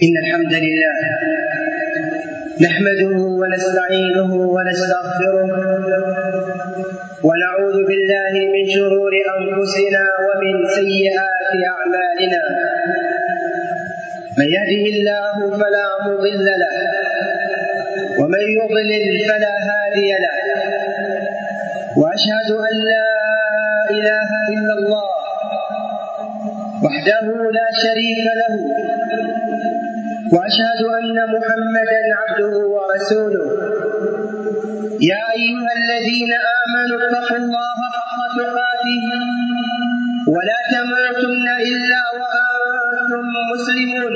إن الحمد لله نحمده ونستعينه ونستغفره ونعوذ بالله من شرور أنفسنا ومن سيئات أعمالنا. من يهده الله فلا مضل له ومن يضلل فلا هادي له، وأشهد أن لا إله إلا الله وحده لا شريك له، وأشهد أن محمدا عبده ورسوله. يا أيها الذين آمنوا اتقوا الله حق تقاته ولا تموتن إلا وأنتم مسلمون.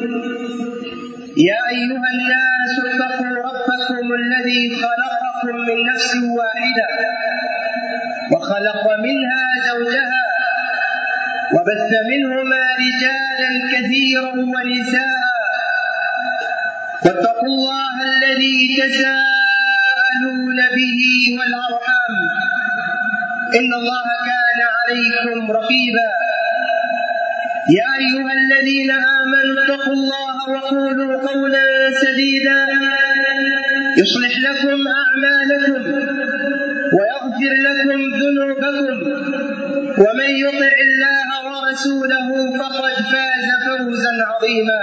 يا أيها الناس اتقوا ربكم الذي خلقكم من نفس واحدة وخلق منها زوجها وبث منهما رجالا كثيرا ونساء، واتقوا الله الذي تساءلون به والأرحام إن الله كان عليكم رقيبا. يا أيها الذين آمنوا اتقوا الله وقولوا قولا سديدا يصلح لكم أعمالكم ويغفر لكم ذنوبكم، ومن يطع الله ورسوله فقد فاز فوزا عظيما.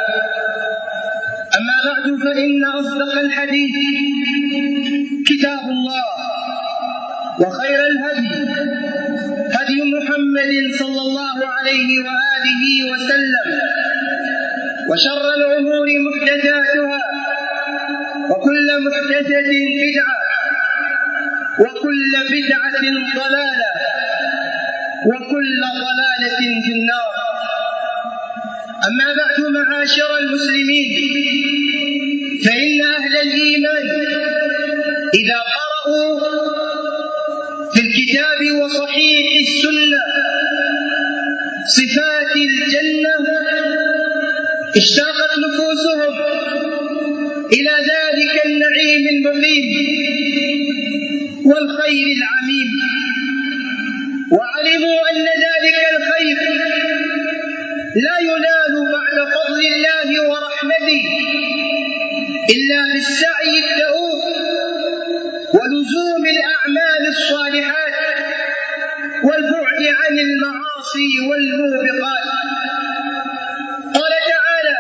أما بعد، فإن أصدق الحديث كتاب الله، وخير الهدي هدي محمد صلى الله عليه وآله وسلم، وشر الأمور محدثاتها، وكل محدثة بدعة، وكل بدعة ضلالة، وكل ضلالة في النار. أما بعد، معاشر المسلمين، فإن أهل الإيمان إذا قرأوا في الكتاب وصحيح السنة صفات الجنة اشتاقت نفوسهم إلى ذلك النعيم المقيم والخير العميم، وعلموا أن ذلك الخير لا ينال بعد فضل الله ورحمته إلا بالسعي الدؤوب ولزوم الأعمال الصالحات والبعد عن المعاصي والموبقات. قال تعالى: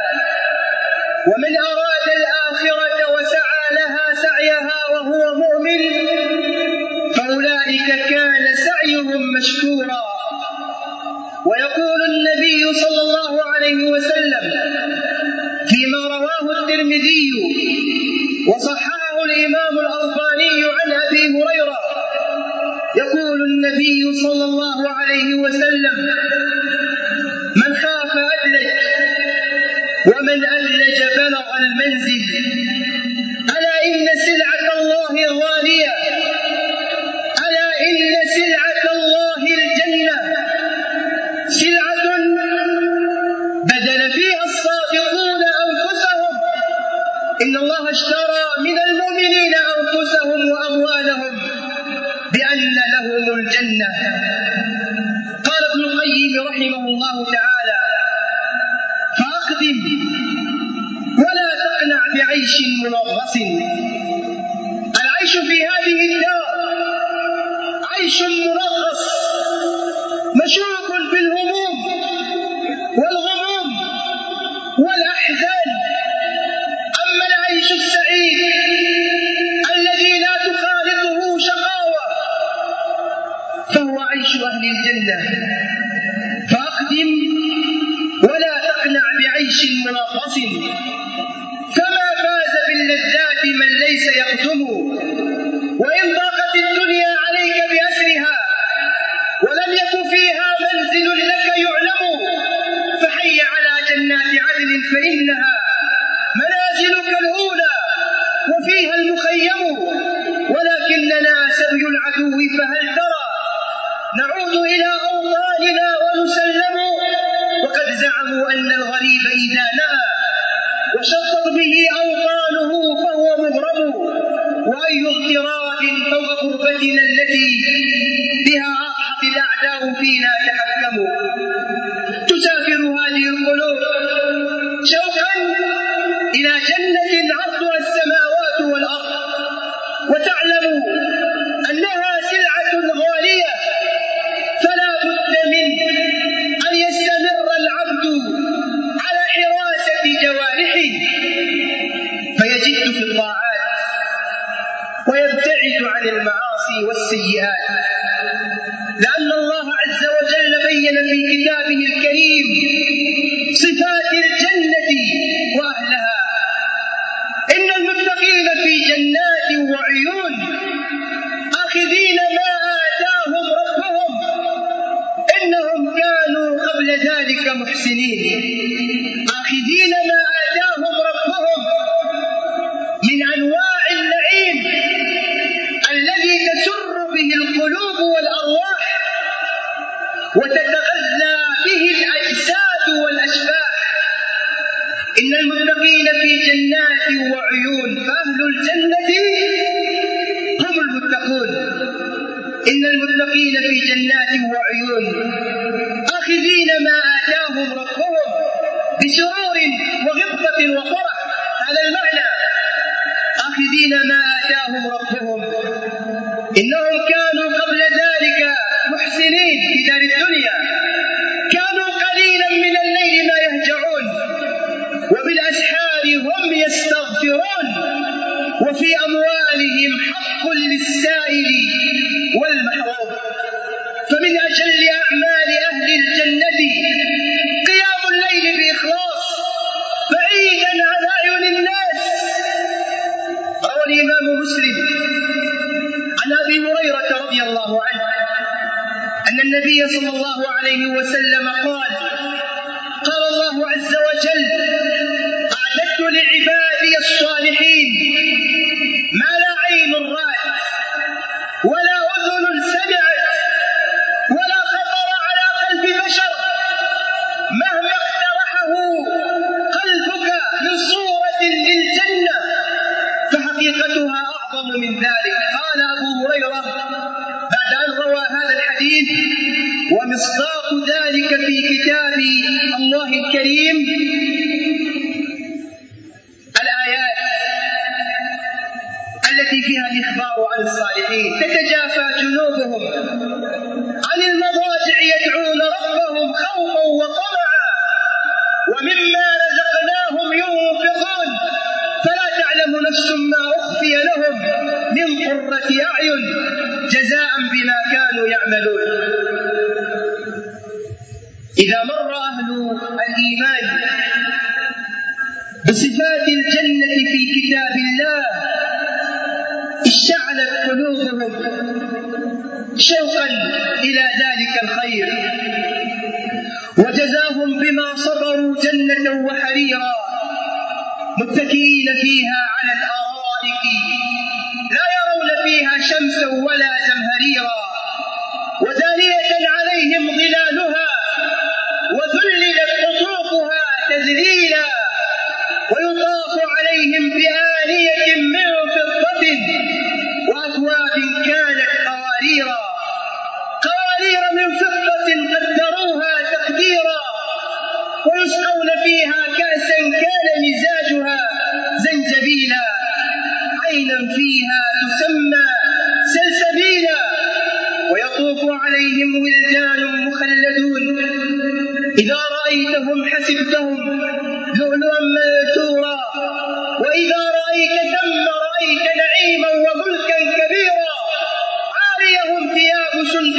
ومن أراد الآخرة وسعى لها سعيها وهو مؤمن فأولئك كان سعيهم مشكورا. ويقول النبي صلى الله عليه وسلم فيما رواه الترمذي وصححه الإمام الألباني عن أبي هريرة، يقول النبي صلى الله عليه وسلم: من خاف أدلج، ومن أدلج بلغ المنزل. ألا إن سلعة الله غالية، ألا إن سلعة الله الجنة، سلعة بذل فيها الصادقون أنفسهم. إن الله اشترى من المؤمنين أنفسهم وأموالهم بأن لهم الجنة. قال ابن القيم رحمه الله تعالى: فأقدم ولا تقنع بعيش منغص. العيش في هذه الدار عيش منغص مشوق بالهموم والغموم والأحزان. أما العيش السعيد الذي لا تخالطه شقاوة فهو عيش أهل الجنة. فأقدم ولا تقنع بعيش منغص، فما فاز باللذات من ليس يقدم. وإن ضاقت الدنيا عليك بأسرها ولم يكن فيها منزل لك يعلم، فحي على جنات عدن فإنها منازلك الأولى وفيها المخيم. ولكننا سبي العدو فهل ترى نعود إلى أوطاننا ونسلم. وقد زعموا أن الغريب إذا نأى وشطت به أوطانه فهو مغرم. وأي اغتراب فوق غربتنا التي بها أضحت الأعداء فينا تحكموا. تسافر هذه القلوب شوقا إلى جنة عرضها السماوات والأرض وتعلم أنها سلعة غالية فلا بد من أن يستمر العبد على حراسة جوارحه فيجد في الطاعات ويبتعد عن المعاصي والسيئات، لأن الله عز وجل بين في كتابه الكريم صفات الجنة وأهلها. إن المتقين في جنات وعيون آخذين ما آتاهم ربهم إنهم كانوا قبل ذلك محسنين. آخذين ما آتاهم ربهم من أنواع النعيم الذي تسر به القلوب والأرواح وتتغذى به الأجساد والأشباح. إن المتقين في جنات وعيون، فأهل الجنة هم المتقون. إن المتقين في جنات وعيون آخذين ما آتاهم ربهم بسرور وغبطة وفرح، هذا المعنى، آخذين ما آتاهم ربهم إنهم كانوا قبل ذلك محسنين في دار الدنيا، كانوا قليلا من الليل ما يهجعون وبالأسحار هم يستغفرون وفي أموالهم حق للسائل والمحروم. فمن أجل أعمال أهل الجنة قيام الليل بإخلاص بعيدا عن أعين الناس. روى الإمام مسلم عن أبي هريرة رضي الله عنه أن النبي صلى الله عليه وسلم قال: قال الله عز وجل: أعددت لعبادي الصالحين ما لا عين رأت ولا أذن سمعت ولا خطر على قلب بشر، مهما اقترحه قلبك من صورة للجنة فحقيقتها أعظم من ذلك. قال أبو هريرة بعد أن روى هذا الحديث: ومصداق ذلك في كتاب الله الكريم الآيات التي فيها الإخبار عن الصالحين: تتجافى جنوبهم عن المضاجع يدعون ربهم خوفا وطمعا ومما رزقناهم ينفقون فلا تعلم نفس ما أخفي لهم من قرة أعين جزاء بما كانوا يعملون. إذا مر أهل الإيمان بصفات الجنة في كتاب الله اشتعلت قلوبهم شوقا إلى ذلك الخير، وجزاهم بما صبروا جنة وحريرا متكئين فيها على الأرائك لا يرون فيها شمسا ولا زمهريرا، ودانية عليهم ظلالها وذللت قطوفها تذليلا، ويطاف عليهم بآنية من فضة وأكواب كانت قوارير من فضة قدروها تقديرا، ويسقون فيها كأسا كان مزاجها زنجبيلا، عينا فيها تسمى سلسبيلا، ويطوف عليهم ولدان مخلدون إذا رأيتهم حسبتهم لؤلؤا منثورا، وإذا رأيت ثم رأيت نعيما وملكا كبيرا، عاليهم ثياب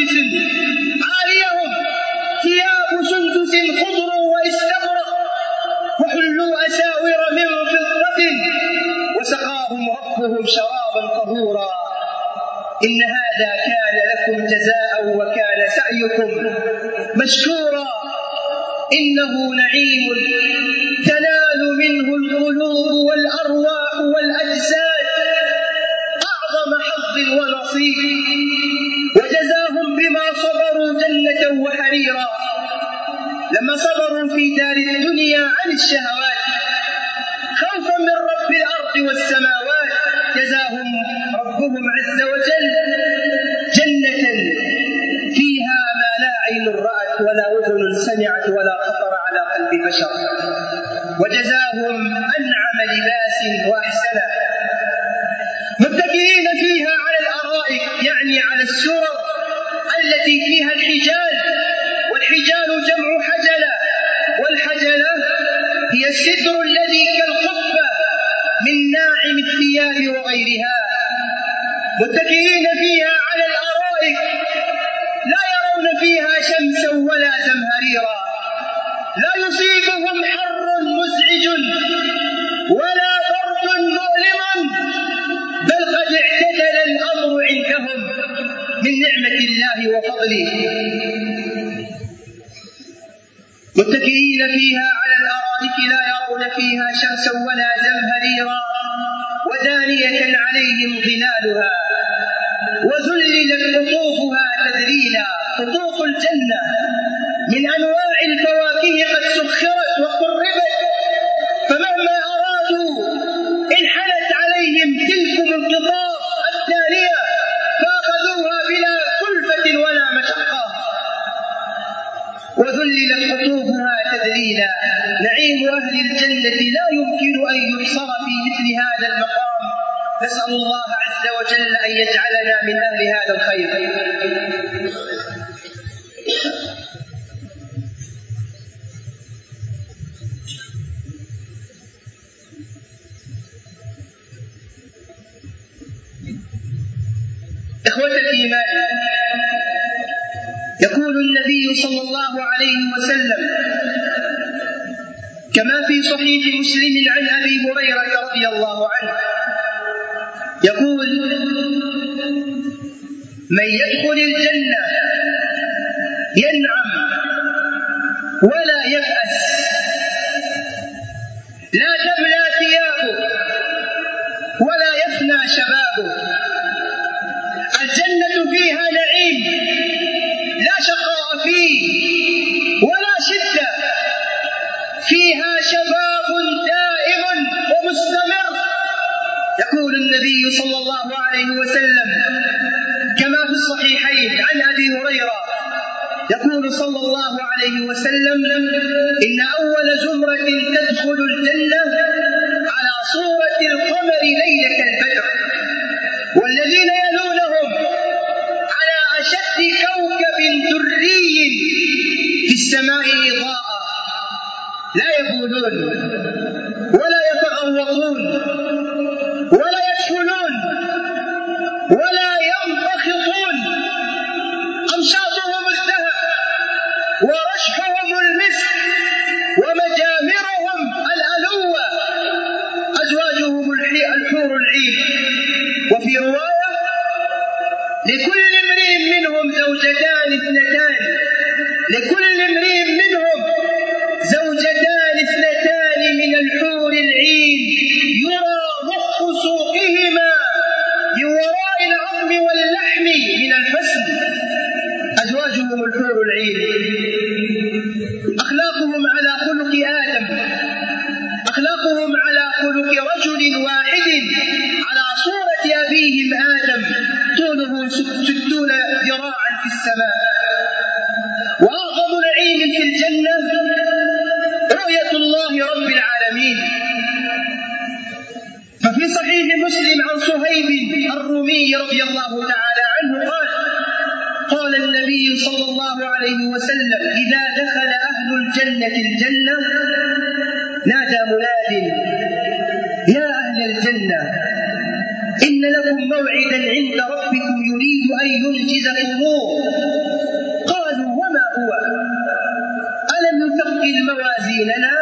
سندس خضر واستبرق وحلوا أساور من فضة وسقاهم ربهم شرابا طهورا. إن هذا كان لكم جزاء وكان سعيكم مشكورا. إنه نعيم تنال منه القلوب والأرواح والأجساد أعظم حظ ونصيب، وجزاهم بما صبروا جنة وحريرا. لما صبروا في دار الدنيا عن الشهوات خوفا من رب الأرض والسماوات جزاهم ربهم عز وجل جنة فيها ما لا عين رأت ولا أذن سمعت ولا خطر على قلب بشر، وجزاهم أنعم لباس وأحسنه، متكئين فيها على الأرائك، يعني على السرر التي فيها الحجال، والحجال جمع حجلة، والحجلة هي الستر الذي كالقبة من ناعم الثياب وغيرها. متكئين فيها على الأرائك لا يرون فيها شمسا ولا زمهريرا، لا يصيبهم حر مزعج ولا برد مؤلم، بل قد اعتدل الأمر عندهم من نعمة الله وفضله. متكئين فيها على الأرائك لا يرون فيها شمسا ولا زمهريرا، ودانية عليهم ظلالها، وذللت قطوفها تذليلا. قطوف الجنة من أنواع الفواكه قد سخرت وقربت، فمهما أرادوا انحنت عليهم تلكم القطاف الدانية فأخذوها بلا كلفة ولا مشقة. وذللت قطوفها تذليلا. نعيم أهل الجنة لا يمكن أن يحصر في مثل هذا المقام. نسأل الله عز وجل أن يجعلنا من أهل هذا الخير. إخوة الإيمان، يقول النبي صلى الله عليه وسلم كما في صحيح مسلم عن أبي هريرة رضي الله عنه، يقول: من يدخل الجنة ينعم ولا يبأس، لا تبلى ثيابه ولا يفنى شبابه. الجنة فيها نعيم لا شقاء فيه ولا شدة، فيها شباب دائم ومستمر. يقول النبي صلى الله عليه وسلم كما في الصحيحين عن أبي هريرة، يقول صلى الله عليه وسلم: إن أول زمرة تدخل الجنة على صورة القمر ليلة البدر، والذين يلونهم على أشد كوكب دري في السماء إضاءة، لا يبولون ولا يتغوطون ولا يدخلون ولا ينبخطون، أمشاطهم الذهب ورشحهم المسك ومجامرهم الألوة، أزواجهم الحور العين. وفي رواية: لكل امرئ منهم زوجتان اثنتان، لكل امرئ منهم زوجتان اثنتان من الحور العين، يرى مخ سوقهما من وراء العظم واللحم من الحسن، أزواجهم الحور العين. أخلاقهم على خلق آدم، أخلاقهم على خلق رجل واحد على صورة أبيهم آدم، طوله 60 ذراعا في السماء. وأعظم نعيم في الجنة رؤية الله رب العالمين. ففي صحيح مسلم عن صهيب الرومي رضي الله تعالى عنه قال: قال النبي صلى الله عليه وسلم: إذا دخل أهل الجنة الجنة نادى مناد: يا أهل الجنة، إن لكم موعدا عند ربكم يريد أن ينجزكموه. قالوا: وما هو؟ ألم يثقل موازيننا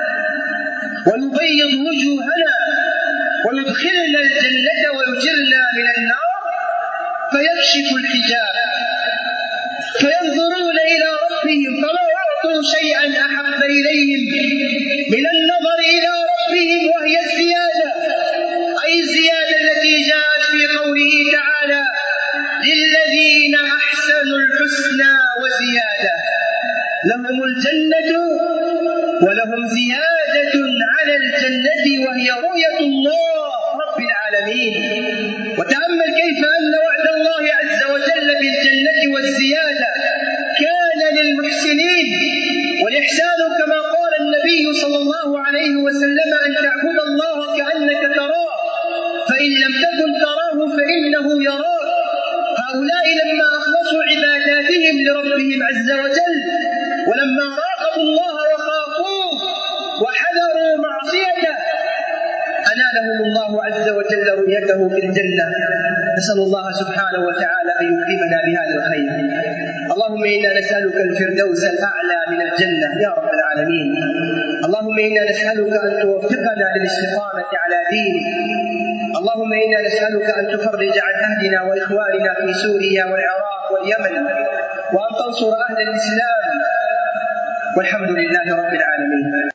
ويبيض وجوهنا ويدخلنا الجنة ويجرنا من النار؟ فيكشف الحجاب فينظرون إلى ربهم فما أعطوا شيئا أحب إليهم من النظر إلى ربهم، وهي الزيادة، أي الزيادة التي جاءت في قوله تعالى: للذين أحسنوا الحسنى وزيادة، لهم الجنة ولهم زيادة على الجنة، وهي رؤية الله رب العالمين. وتأمل كيف أن وعد الله عز وجل بالجنة والزيادة كان للمحسنين، والإحسان كما قال النبي صلى الله الله عليه وسلم أن تعبد الله كأنك تراه فإن لم تكن تراه فإنه يراك. هؤلاء لما أخلصوا عباداتهم لربهم عز وجل ولما راقبوا الله وخافوه وحذروا معصيته أنالهم الله عز وجل رؤيته في الجنة. نسأل الله سبحانه وتعالى أن يكرمنا بهذا الخير. اللهم إنا نسألك الفردوس الأعلى من الجنة يا رب العالمين. اللهم إنا نسألك أن توفقنا للاستقامة على دينك. اللهم إنا نسألك أن تفرج عن أهلنا وإخواننا في سوريا والعراق واليمن وأن تنصر أهل الإسلام والحمد لله رب العالمين.